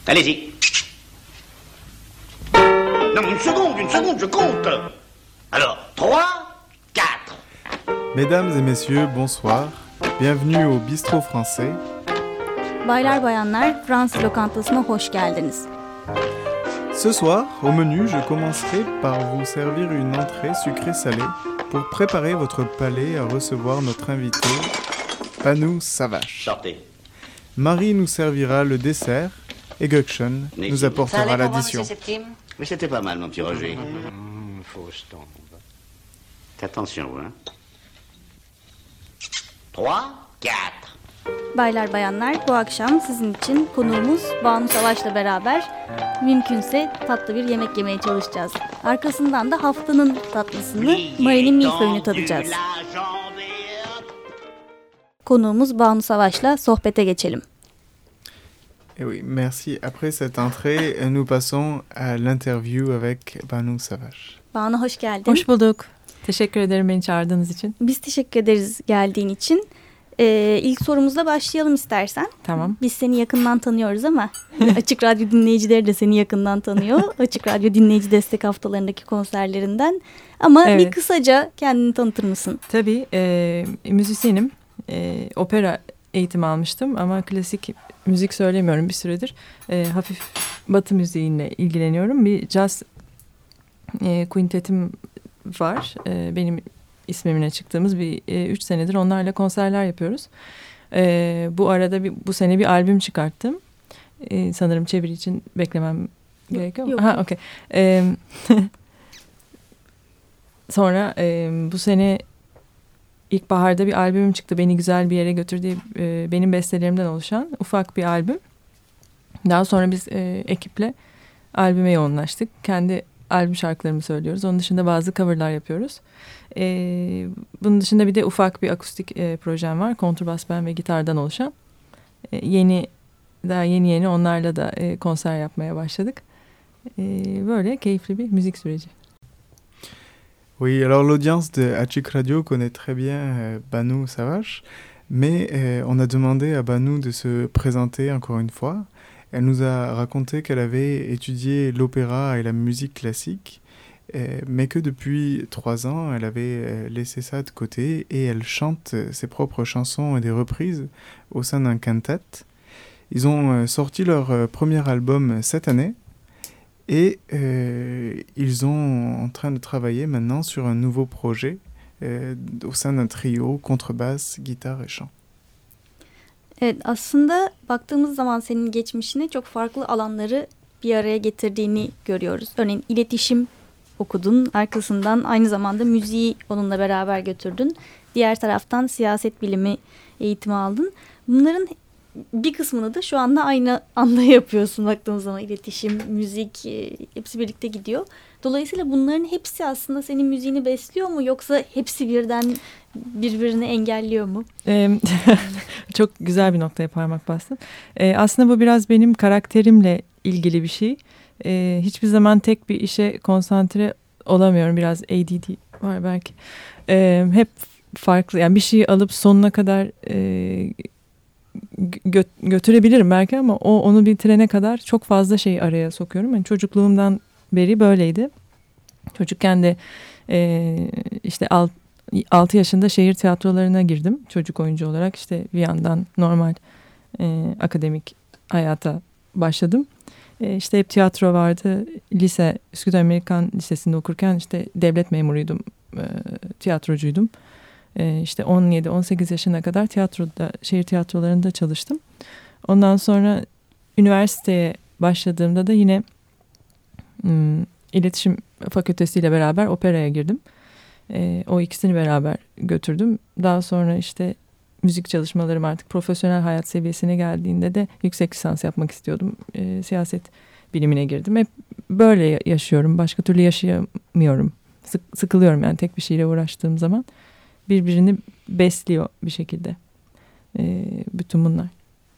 Allez-y. Non, une seconde, je compte. Alors, 3, 4. Mesdames et messieurs, bonsoir. Bienvenue au Bistrot Français. Baylar bayanlar, Fransız lokantasına hoş geldiniz. Ce soir, au menu, je commencerai par vous servir une entrée sucrée-salée pour préparer votre palais à recevoir notre invité, Banu Savaş. Sortez. Marie nous servira le dessert et Gökçen nous apportera l'addition. Mais c'était pas mal, mon petit Roger. Fausse tombe. Attention, hein. 3, 4. Baylar bayanlar, bu akşam sizin için konuğumuz Banu Savaş'la beraber mümkünse tatlı bir yemek yemeye çalışacağız. Arkasından da haftanın tatlısını Marie'nin milföyünü tadacağız. Konuğumuz Banu Savaş'la sohbete geçelim. Et oui, merci. Après cette entrée, nous passons à l'interview avec Banu Savaş. Banu hoş geldin. Hoş bulduk. Teşekkür ederim beni çağırdığınız için. Biz teşekkür ederiz geldiğin için. İlk sorumuzla başlayalım istersen. Tamam. Biz seni yakından tanıyoruz ama Açık Radyo dinleyicileri de seni yakından tanıyor. Açık Radyo dinleyici destek haftalarındaki konserlerinden. Ama evet. Bir kısaca kendini tanıtır mısın? Tabii müzisyenim. Opera eğitimi almıştım ama klasik müzik söylemiyorum bir süredir. Hafif batı müziğiyle ilgileniyorum. Bir jazz quintetim var. Benim ismimle çıktığımız 3 senedir onlarla konserler yapıyoruz. Bu arada bu sene bir albüm çıkarttım. Sanırım çeviri için beklemem gerekiyor mu? Yok. Ha, okey. Sonra bu sene İlkbaharda bir albümüm çıktı. Beni güzel bir yere götürdü. Benim bestelerimden oluşan ufak bir albüm. Daha sonra biz ekiple albüme yoğunlaştık. Kendi albüm şarkılarımı söylüyoruz. Onun dışında bazı coverlar yapıyoruz. Bunun dışında bir de ufak bir akustik projem var. Kontrbas, ben ve gitardan oluşan. Daha yeni onlarla da konser yapmaya başladık. Böyle keyifli bir müzik süreci. Oui, alors l'audience de Açık Radio connaît très bien Banu Savaş, mais on a demandé à Banu de se présenter encore une fois. Elle nous a raconté qu'elle avait étudié l'opéra et la musique classique, mais que depuis 3 ans, elle avait laissé ça de côté et elle chante ses propres chansons et des reprises au sein d'un quintet. Ils ont sorti leur premier album cette année. Et ils sont en train de travailler maintenant sur un nouveau projet au sein d'un trio, contrebasse, guitare et chant. Evet, aslında baktığımız zaman senin geçmişine çok farklı alanları bir araya getirdiğini görüyoruz. Örneğin iletişim okudun, arkasından aynı zamanda müziği onunla beraber götürdün. Diğer taraftan siyaset bilimi eğitimi aldın. Bunların bir kısmını da şu anda aynı anda yapıyorsun baktığımız zaman. İletişim, müzik hepsi birlikte gidiyor. Dolayısıyla bunların hepsi aslında senin müziğini besliyor mu, yoksa hepsi birden birbirini engelliyor mu? Çok güzel bir noktaya parmak bastın. Aslında bu biraz benim karakterimle ilgili bir şey. Hiçbir zaman tek bir işe konsantre olamıyorum. Biraz ADD var belki. Hep farklı. Yani bir şeyi alıp sonuna kadar götürebilirim belki ama onu bitirene kadar çok fazla şey araya sokuyorum. Yani çocukluğumdan beri böyleydi. Çocukken de işte 6 yaşında şehir tiyatrolarına girdim çocuk oyuncu olarak. İşte bir yandan normal akademik hayata başladım. İşte hep tiyatro vardı. Lise, Üsküdar Amerikan Lisesi'nde okurken işte devlet memuruydum, tiyatrocuydum. İşte 17-18 yaşına kadar şehir tiyatrolarında çalıştım. Ondan sonra üniversiteye başladığımda da yine iletişim fakültesiyle beraber operaya girdim. O ikisini beraber götürdüm. Daha sonra işte müzik çalışmalarım artık profesyonel hayat seviyesine geldiğinde de yüksek lisans yapmak istiyordum. Siyaset bilimine girdim. Hep böyle yaşıyorum. Başka türlü yaşayamıyorum. Sıkılıyorum yani tek bir şeyle uğraştığım zaman. Birbirini besliyor bir şekilde. Bütün bunlar.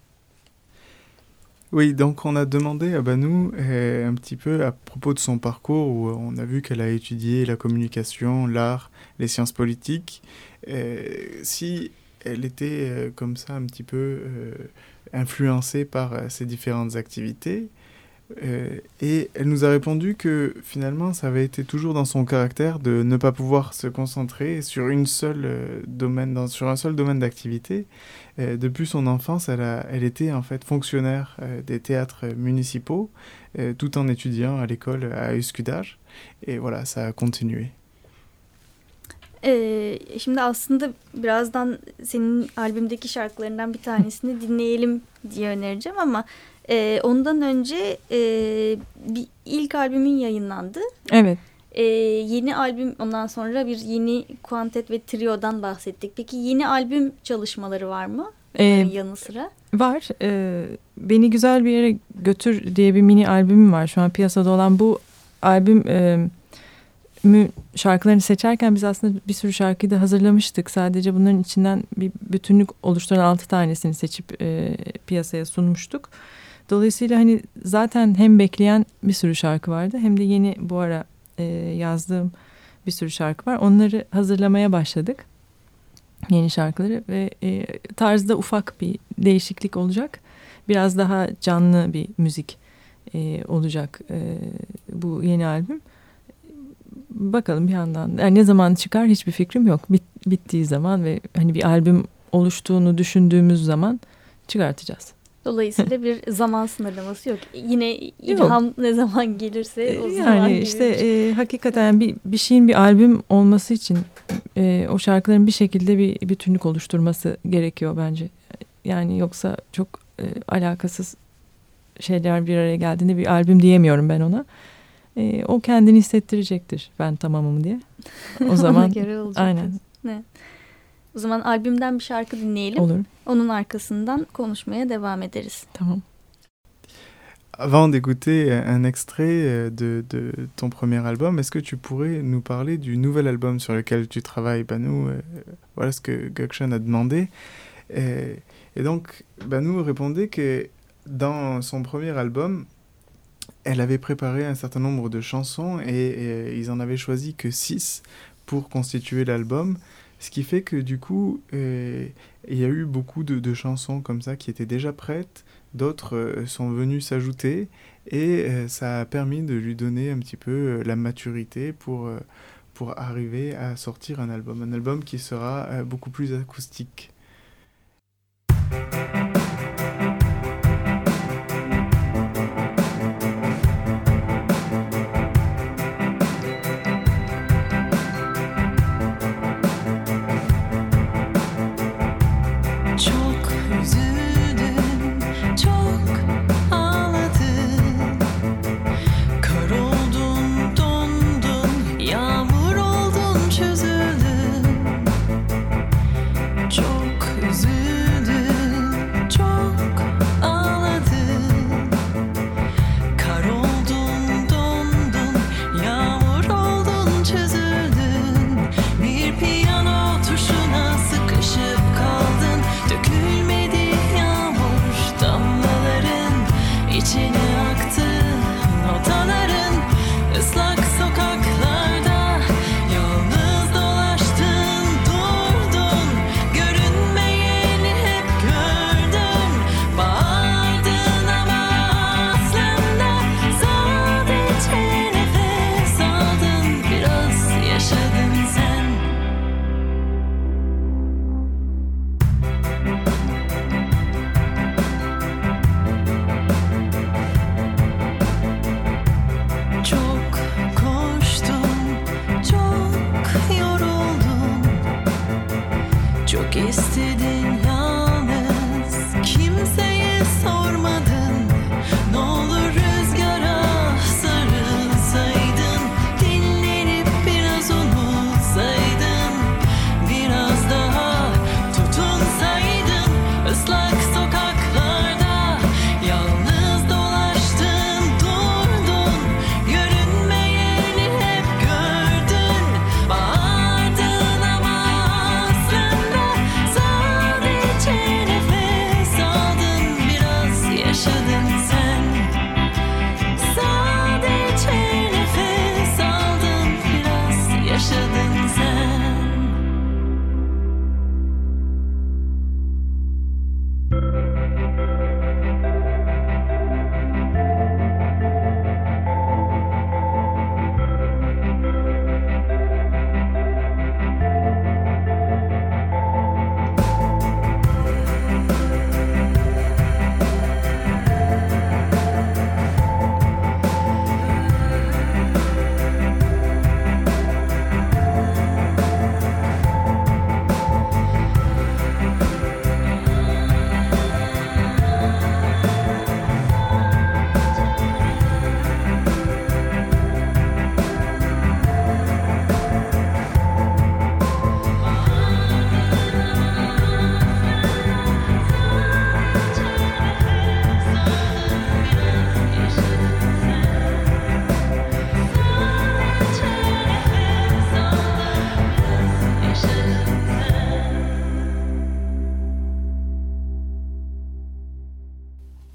Oui, donc on a demandé à Banu un petit peu à propos de son parcours où on a vu qu'elle a étudié la communication, l'art, les sciences politiques. Si elle était comme ça un petit peu influencée par ces différentes activités, Et elle nous a répondu que finalement, ça avait été toujours dans son caractère de ne pas pouvoir se concentrer sur un seul domaine d'activité. Depuis son enfance, elle était en fait fonctionnaire des théâtres municipaux, tout en étudiant à l'école à Üsküdar. Et voilà, ça a continué. Şimdi aslında birazdan senin albümdeki şarkılarından bir tanesini dinleyelim diye önereceğim ama ondan önce bir ilk albümün yayınlandı. Evet. Yeni albüm, ondan sonra bir yeni kuantet ve trio'dan bahsettik. Peki yeni albüm çalışmaları var mı? Yanı sıra. Var. Beni Güzel Bir Yere Götür diye bir mini albümüm var. Şu an piyasada olan bu albüm şarkılarını seçerken biz aslında bir sürü şarkıyı da hazırlamıştık. Sadece bunların içinden bir bütünlük oluşturan 6 tanesini seçip piyasaya sunmuştuk. Dolayısıyla hani zaten hem bekleyen bir sürü şarkı vardı hem de yeni bu ara yazdığım bir sürü şarkı var. Onları hazırlamaya başladık. Yeni şarkıları ve tarzda ufak bir değişiklik olacak. Biraz daha canlı bir müzik olacak bu yeni albüm. Bakalım bir yandan. Yani ne zaman çıkar hiçbir fikrim yok. Bittiği zaman ve hani bir albüm oluştuğunu düşündüğümüz zaman çıkartacağız. Dolayısıyla bir zaman sınırlaması yok. Yine ilham ne zaman gelirse o zaman yani işte hakikaten bir şeyin bir albüm olması için o şarkıların bir şekilde bir bütünlük oluşturması gerekiyor bence. Yani yoksa çok alakasız şeyler bir araya geldiğinde bir albüm diyemiyorum ben ona. O kendini hissettirecektir ben tamamım diye. O zaman aynen. Ne? O zaman albümden bir şarkı dinleyelim. Olur. Onun arkasından konuşmaya devam ederiz. Tamam. Avant d'écouter un extrait de ton premier album, est-ce que tu pourrais nous parler du nouvel album sur lequel tu travailles, Banu? Voilà ce que Gökçen a demandé. Et donc, Banu répondait que dans son premier album, elle avait préparé un certain nombre de chansons et ils en avaient choisi que 6 pour constituer l'album. Ce qui fait que du coup, il y a eu beaucoup de chansons comme ça qui étaient déjà prêtes. D'autres sont venues s'ajouter et ça a permis de lui donner un petit peu la maturité pour arriver à sortir un album qui sera beaucoup plus acoustique.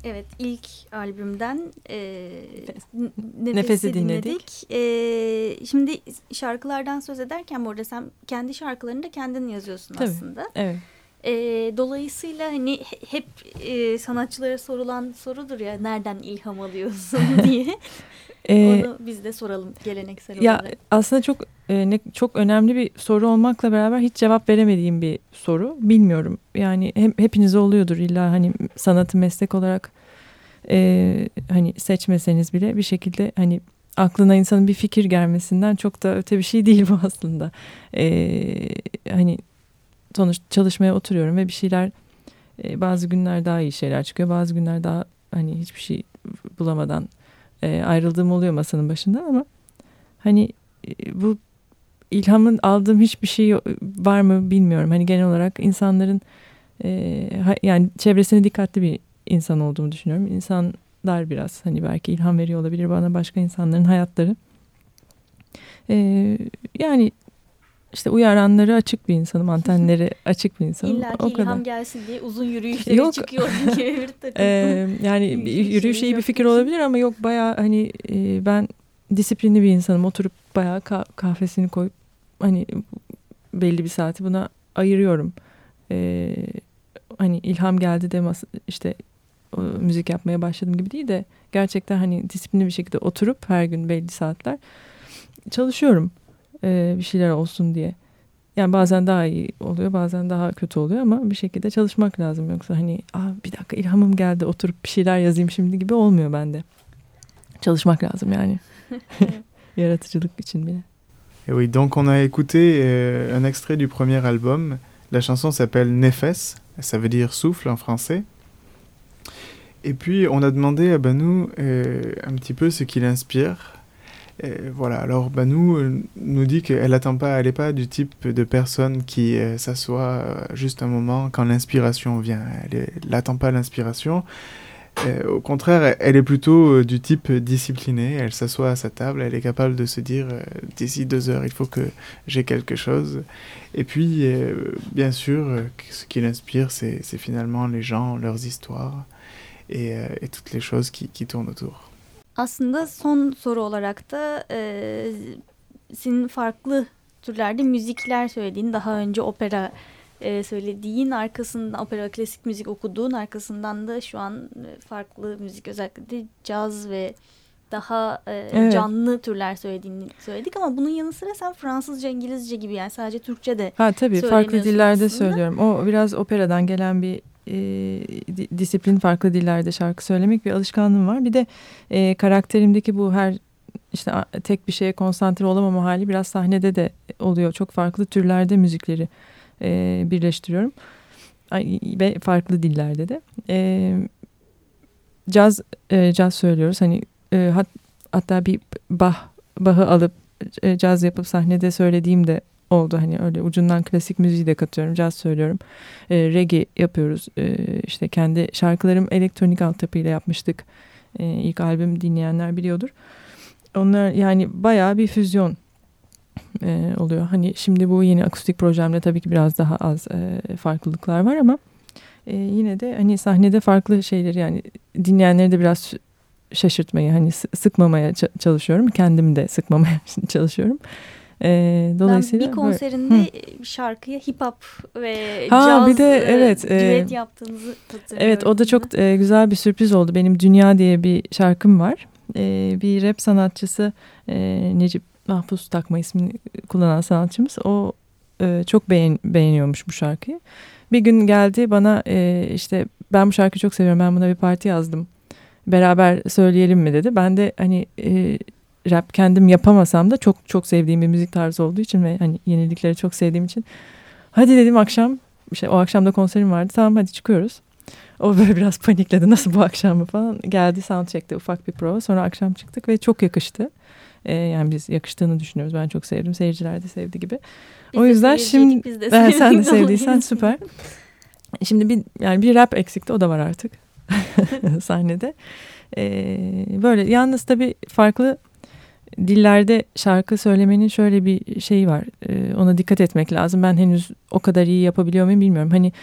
Evet, ilk albümden Nefes'i dinledik. Şimdi şarkılardan söz ederken bu arada sen kendi şarkılarını da kendin yazıyorsun Tabii, aslında. Evet. Dolayısıyla hani hep sanatçılara sorulan sorudur ya, nereden ilham alıyorsun diye. Onu biz de soralım geleneksel olarak. Ya aslında çok önemli bir soru olmakla beraber hiç cevap veremediğim bir soru. Bilmiyorum. Yani hepinize oluyordur illa hani sanatı meslek olarak hani seçmeseniz bile bir şekilde hani aklına insanın bir fikir gelmesinden çok da öte bir şey değil bu aslında. Hani sonuçta çalışmaya oturuyorum ve bir şeyler bazı günler daha iyi şeyler çıkıyor. Bazı günler daha hani hiçbir şey bulamadan ayrıldığım oluyor masanın başında ama hani bu ilhamın aldığım hiçbir şey var mı bilmiyorum. Hani genel olarak insanların yani çevresine dikkatli bir insan olduğumu düşünüyorum. İnsanlar biraz hani belki ilham veriyor olabilir bana, başka insanların hayatları. Yani işte uyaranları açık bir insanım, antenleri açık bir insanım. İlla ki o ilham kadar. Gelsin diye uzun yürüyüşlere çıkıyorum gibi bir takım. Yani yürüyüş iyi bir fikir olabilir ama yok, bayağı hani ben disiplinli bir insanım. Oturup bayağı kahvesini koyup hani belli bir saati buna ayırıyorum. Hani ilham geldi de işte müzik yapmaya başladım gibi değil de gerçekten hani disiplinli bir şekilde oturup her gün belli saatler çalışıyorum bir şeyler olsun diye. Yani bazen daha iyi oluyor, bazen daha kötü oluyor ama bir şekilde çalışmak lazım. Yoksa hani bir dakika ilhamım geldi oturup bir şeyler yazayım şimdi gibi olmuyor bende. Çalışmak lazım yani. Yaratıcılık için bile. Et oui, donc on a écouté un extrait du premier album. La chanson s'appelle Nefes, ça veut dire souffle en français. Et puis on a demandé à Banou un petit peu ce qui l'inspire. Voilà, alors Banou nous dit qu'elle elle n'est pas du type de personne qui s'assoit juste un moment quand l'inspiration vient. Elle n'attend pas l'inspiration. Au contraire, elle est plutôt du type discipliné. Elle s'assoit à sa table, elle est capable de se dire d'ici 2 heures, il faut que j'ai quelque chose. Et puis, bien sûr, ce qui l'inspire, c'est finalement les gens, leurs histoires et toutes les choses qui tournent autour. Aslında son soru olarak da senin farklı türlerde müzikler söylediğin, daha önce opera söylediğin, arkasından opera, klasik müzik okuduğun, arkasından da şu an farklı müzik, özellikle de caz ve daha evet, canlı türler söylediğini söyledik ama bunun yanı sıra sen Fransızca, İngilizce gibi, yani sadece Türkçe de tabii farklı dillerde söylüyorum. O biraz operadan gelen bir disiplin, farklı dillerde şarkı söylemek bir alışkanlığım var. Bir de karakterimdeki bu her işte tek bir şeye konsantre olamama hali biraz sahnede de oluyor. Çok farklı türlerde müzikleri birleştiriyorum ve farklı dillerde de caz söylüyoruz. Hani hatta bir Bach'ı alıp caz yapıp sahnede söylediğim de oldu. Hani öyle ucundan klasik müziği de katıyorum, caz söylüyorum, reggae yapıyoruz. İşte kendi şarkılarım elektronik altyapıyla yapmıştık. İlk albüm dinleyenler biliyordur. Onlar yani bayağı bir füzyon oluyor. Hani şimdi bu yeni akustik projemde tabii ki biraz daha az farklılıklar var ama yine de hani sahnede farklı şeyleri, yani dinleyenleri de biraz şaşırtmayı, hani sıkmamaya çalışıyorum. Kendimi de sıkmamaya çalışıyorum. Dolayısıyla ben bir konserinde şarkıya hip hop ve caz bir de, evet, düet yaptığınızı hatırlıyorum. Evet, o da çok güzel bir sürpriz oldu. Benim Dünya diye bir şarkım var. Bir rap sanatçısı Necip Mahpus Takma ismini kullanan sanatçımız. O çok beğeniyormuş bu şarkıyı. Bir gün geldi bana işte ben bu şarkıyı çok seviyorum, ben buna bir parti yazdım, beraber söyleyelim mi dedi. Ben de hani rap kendim yapamasam da çok çok sevdiğim bir müzik tarzı olduğu için ve hani yenilikleri çok sevdiğim için hadi dedim, akşam işte o akşam da konserim vardı, tamam hadi çıkıyoruz. O böyle biraz panikledi, nasıl bu akşam mı falan, geldi soundcheck'te ufak bir prova, sonra akşam çıktık ve çok yakıştı. Yani biz yakıştığını düşünüyoruz, ben çok sevdim, seyirciler de sevdi gibi. O yüzden şimdi sen de sevdiysen süper. Şimdi bir rap eksikti, o da var artık sahnede. Böyle yalnız tabii farklı dillerde şarkı söylemenin şöyle bir şeyi var. Ona dikkat etmek lazım. Ben henüz o kadar iyi yapabiliyor muyum bilmiyorum. Hani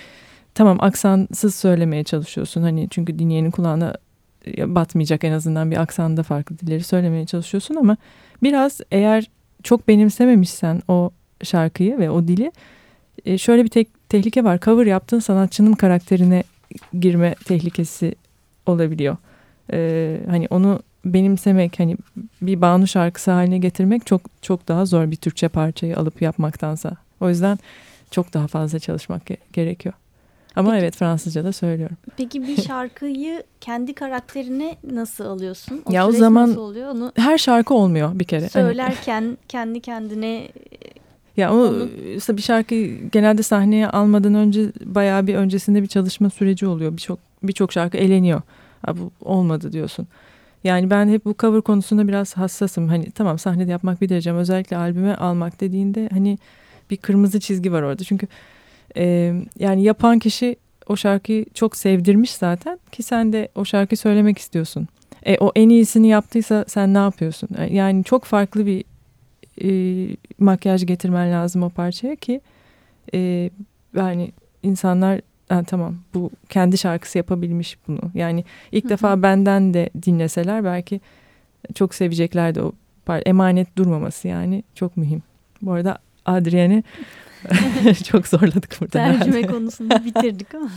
tamam aksansız söylemeye çalışıyorsun. Hani çünkü dinleyenin kulağına batmayacak en azından bir aksanda farklı dilleri söylemeye çalışıyorsun ama biraz eğer çok benimsememişsen o şarkıyı ve o dili şöyle bir tehlike var. Cover yaptığın sanatçının karakterine girme tehlikesi olabiliyor. Hani onu benimsemek, hani bir Banu şarkısı haline getirmek çok çok daha zor bir Türkçe parçayı alıp yapmaktansa. O yüzden çok daha fazla çalışmak gerekiyor. Ama evet, Fransızca da söylüyorum. Peki bir şarkıyı kendi karakterine nasıl alıyorsun? Ya o zaman oluyor? Her şarkı olmuyor bir kere. Söylerken kendi kendine... Ya işte bir şarkıyı genelde sahneye almadan önce bayağı bir öncesinde bir çalışma süreci oluyor. Birçok şarkı eleniyor. Bu olmadı diyorsun. Yani ben hep bu cover konusunda biraz hassasım. Hani tamam, sahnede yapmak bir derece, özellikle albüme almak dediğinde hani bir kırmızı çizgi var orada. Çünkü yani yapan kişi o şarkıyı çok sevdirmiş zaten ki sen de o şarkıyı söylemek istiyorsun. O en iyisini yaptıysa sen ne yapıyorsun? Yani çok farklı bir makyaj getirmen lazım o parçaya ki yani insanlar tamam, bu kendi şarkısı yapabilmiş bunu. Yani ilk defa benden de dinleseler belki çok seveceklerdi o emanet durmaması, yani çok mühim. Bu arada Adrienne'i çok zorladık burada. Tercüme konusunu bitirdik ama.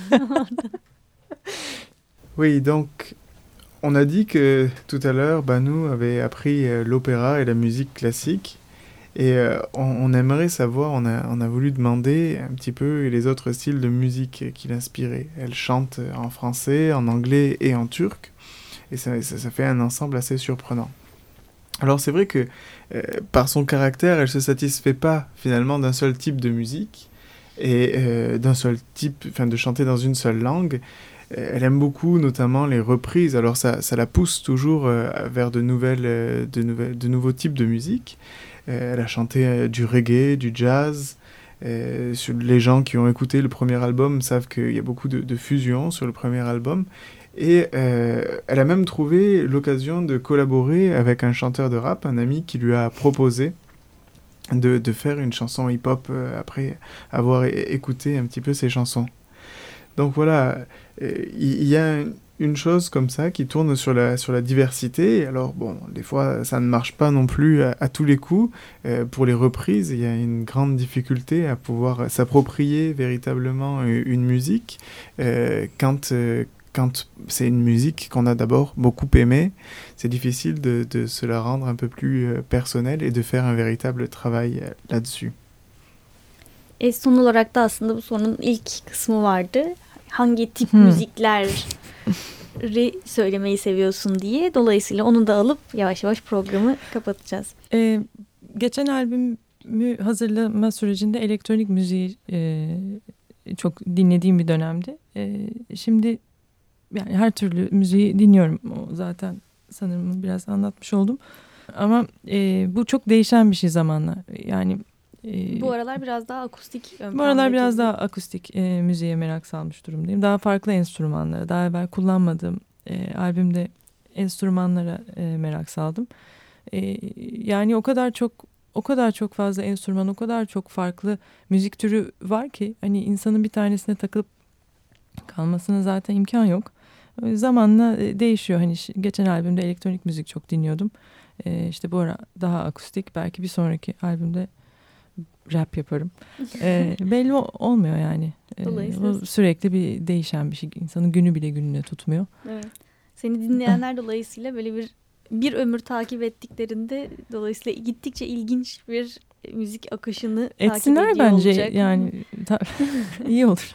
Oui, donc on a dit que tout à l'heure, Banu avait appris l'opéra et la musique classique. Et on aimerait savoir, on a voulu demander un petit peu les autres styles de musique qui l'inspiraient. Elle chante en français, en anglais et en turc. Et ça fait un ensemble assez surprenant. Alors c'est vrai que par son caractère, elle ne se satisfait pas finalement d'un seul type de musique et d'un seul type, enfin de chanter dans une seule langue. Elle aime beaucoup notamment les reprises, alors ça la pousse toujours vers de nouveaux types de musique. Elle a chanté du reggae, du jazz. Les gens qui ont écouté le premier album savent qu'il y a beaucoup de fusions sur le premier album. Et elle a même trouvé l'occasion de collaborer avec un chanteur de rap, un ami qui lui a proposé de faire une chanson hip-hop après avoir écouté un petit peu ses chansons. Donc voilà, il y a une chose comme ça qui tourne sur la diversité. Alors bon, des fois ça ne marche pas non plus à tous les coups. Pour les reprises, il y a une grande difficulté à pouvoir s'approprier véritablement une musique quand c'est une musique qu'on a d'abord beaucoup aimée. C'est difficile de se la rendre un peu plus personnelle et de faire un véritable travail là-dessus. Son olarak da aslında bu sorunun ilk kısmı vardı. Hangi tip müzikleri söylemeyi seviyorsun diye. Dolayısıyla onu da alıp yavaş yavaş programı kapatacağız. Geçen albümü hazırlama sürecinde elektronik müziği çok dinlediğim bir dönemdi. Şimdi yani her türlü müziği dinliyorum. O zaten sanırım biraz anlatmış oldum. Ama bu çok değişen bir şey zamanla. Yani bu aralar biraz daha akustik. Bu aralar biraz daha akustik müziğe merak salmış durumdayım. Daha farklı enstrümanlara, daha evvel kullanmadığım albümde enstrümanlara merak saldım. Yani o kadar çok fazla enstrüman, o kadar çok farklı müzik türü var ki hani insanın bir tanesine takılıp kalmasına zaten imkan yok. Zamanla değişiyor. Hani geçen albümde elektronik müzik çok dinliyordum. İşte bu ara daha akustik. Belki bir sonraki albümde rap yaparım. Belli olmuyor yani. O sürekli bir değişen bir şey. İnsanın günü bile gününe tutmuyor. Evet. Seni dinleyenler dolayısıyla böyle bir ömür takip ettiklerinde dolayısıyla gittikçe ilginç bir müzik akışını etsinler takip ediyor bence olacak. Yani iyi olur.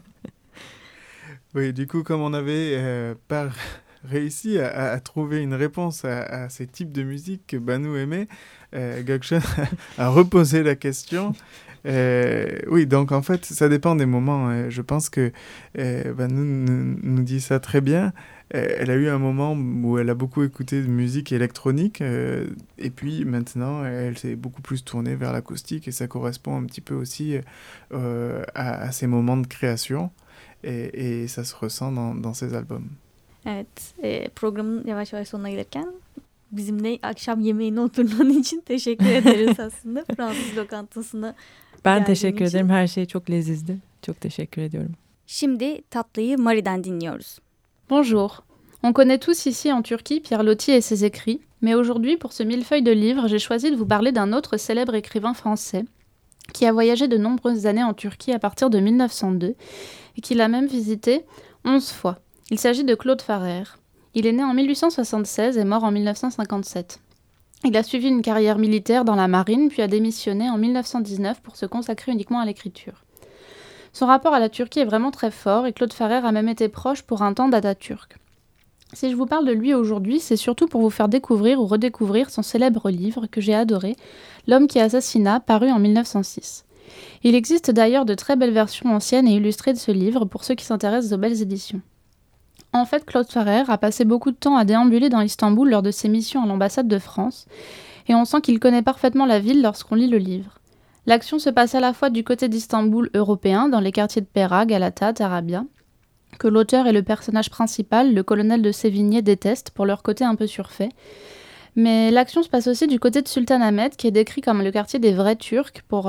Oui, du coup, comme on avait pas réussi à trouver une réponse à ces types de musique que Banu aimait, Gökçen a reposé la question. Oui, donc en fait, ça dépend des moments. Je pense que Banu nous dit ça très bien. Elle a eu un moment où elle a beaucoup écouté de musique électronique et puis maintenant, elle s'est beaucoup plus tournée vers l'acoustique et ça correspond un petit peu aussi à ses moments de création. Et ça se ressent dans ses albums. Evet, programın yavaş yavaş sonuna gelirken bizimle akşam yemeğine oturduğun için teşekkür ederiz aslında. Fransız lokantasına ben teşekkür ederim. Her şey çok lezizdi. Çok teşekkür ediyorum. Şimdi tatlıyı Mari'den dinliyoruz. Bonjour. On connaît tous ici en Turquie Pierre Loti et ses écrits, mais aujourd'hui, pour ce millefeuille de livres, j'ai choisi de vous parler d'un autre célèbre écrivain français qui a voyagé de nombreuses années en Turquie à partir de 1902 et qui l'a même visité 11 fois. Il s'agit de Claude Farrère. Il est né en 1876 et mort en 1957. Il a suivi une carrière militaire dans la marine, puis a démissionné en 1919 pour se consacrer uniquement à l'écriture. Son rapport à la Turquie est vraiment très fort et Claude Farrère a même été proche pour un temps d'Atatürk. Si je vous parle de lui aujourd'hui, c'est surtout pour vous faire découvrir ou redécouvrir son célèbre livre que j'ai adoré, L'homme qui assassina, paru en 1906. Il existe d'ailleurs de très belles versions anciennes et illustrées de ce livre pour ceux qui s'intéressent aux belles éditions. En fait, Claude Farrère a passé beaucoup de temps à déambuler dans Istanbul lors de ses missions à l'ambassade de France, et on sent qu'il connaît parfaitement la ville lorsqu'on lit le livre. L'action se passe à la fois du côté d'Istanbul européen, dans les quartiers de Pera, Galata, Tarabya, que l'auteur et le personnage principal, le colonel de Sévigné, détestent pour leur côté un peu surfait. Mais l'action se passe aussi du côté de Sultanahmet, qui est décrit comme le quartier des vrais Turcs, pour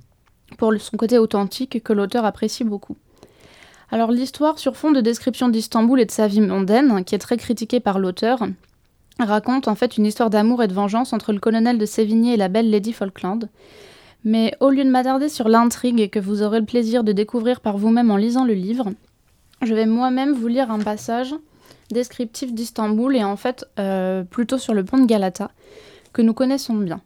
son côté authentique que l'auteur apprécie beaucoup. Alors l'histoire, sur fond de description d'Istanbul et de sa vie mondaine, qui est très critiquée par l'auteur, raconte en fait une histoire d'amour et de vengeance entre le colonel de Sévigné et la belle Lady Falkland. Mais au lieu de m'attarder sur l'intrigue et que vous aurez le plaisir de découvrir par vous-même en lisant le livre, je vais moi-même vous lire un passage descriptif d'Istanbul et en fait plutôt sur le pont de Galata, que nous connaissons bien.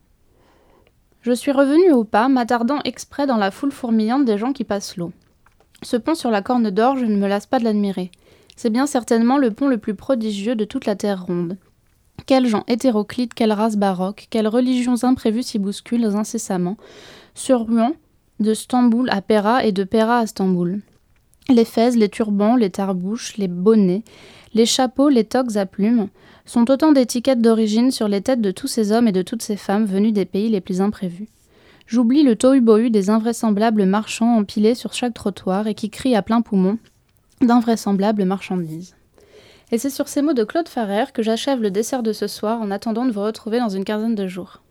Je suis revenue au pas, m'attardant exprès dans la foule fourmillante des gens qui passent l'eau. Ce pont sur la Corne d'Or, je ne me lasse pas de l'admirer. C'est bien certainement le pont le plus prodigieux de toute la terre ronde. Quels gens hétéroclites, quelles races baroques, quelles religions imprévues s'y bousculent incessamment, sur Rouen, de Stamboul à Pera et de Pera à Stamboul. Les fez, les turbans, les tarbouches, les bonnets, les chapeaux, les toques à plumes sont autant d'étiquettes d'origine sur les têtes de tous ces hommes et de toutes ces femmes venus des pays les plus imprévus. J'oublie le tohu-bohu des invraisemblables marchands empilés sur chaque trottoir et qui crient à plein poumon d'invraisemblables marchandises. Et c'est sur ces mots de Claude Farrère que j'achève le dessert de ce soir en attendant de vous retrouver dans une quinzaine de jours.